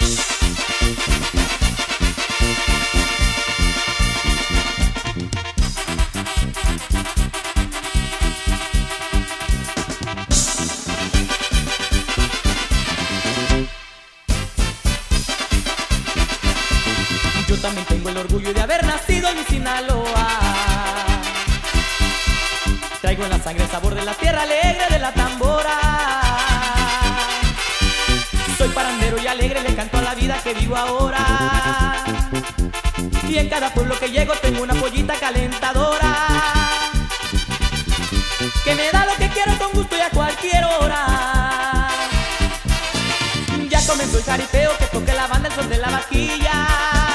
Yo también tengo el orgullo de haber nacido en Sinaloa. Traigo en la sangre el sabor de la tierra alegre de la tambora. Soy parandero y alegre, le canto a la vida que vivo ahora. Y en cada pueblo que llego tengo una pollita calentadora, que me da lo que quiero con gusto y a cualquier hora. Ya comenzó el jaripeo, que toque la banda el son de la vaquilla.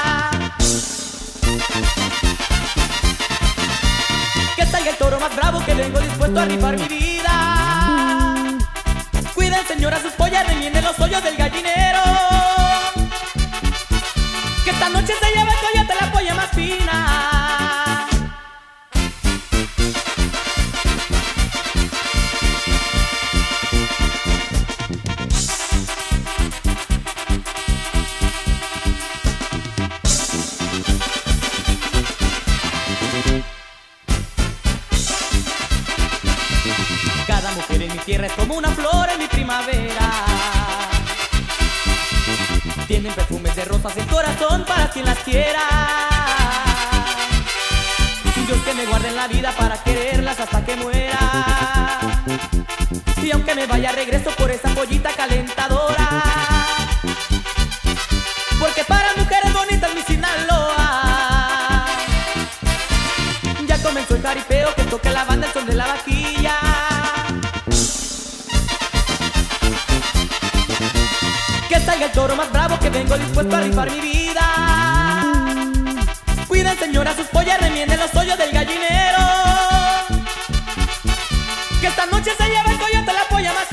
Que salga el toro más bravo, que vengo dispuesto a rifar mi vida. Cuiden, señora, sus pollas, remienden los hoyos del gallinero. Que esta noche se lleva el coyote la polla más fina. Cada mujer en mi tierra es como una flor en mi primavera. Tienen perfumes de rosas en corazón para quien las quiera. Dios que me guarde en la vida para quererlas hasta que muera. Y aunque me vaya regreso por esa pollita calentadora, porque para mujeres bonitas mi Sinaloa. Ya comenzó el jaripeo, que toque la banda el son de la vaquilla. Que salga el toro más bravo, que vengo dispuesto a rifar mi vida. Cuiden, señora, sus pollas, remienden los hoyos del gallinero. Que esta noche se lleva el coyote la polla más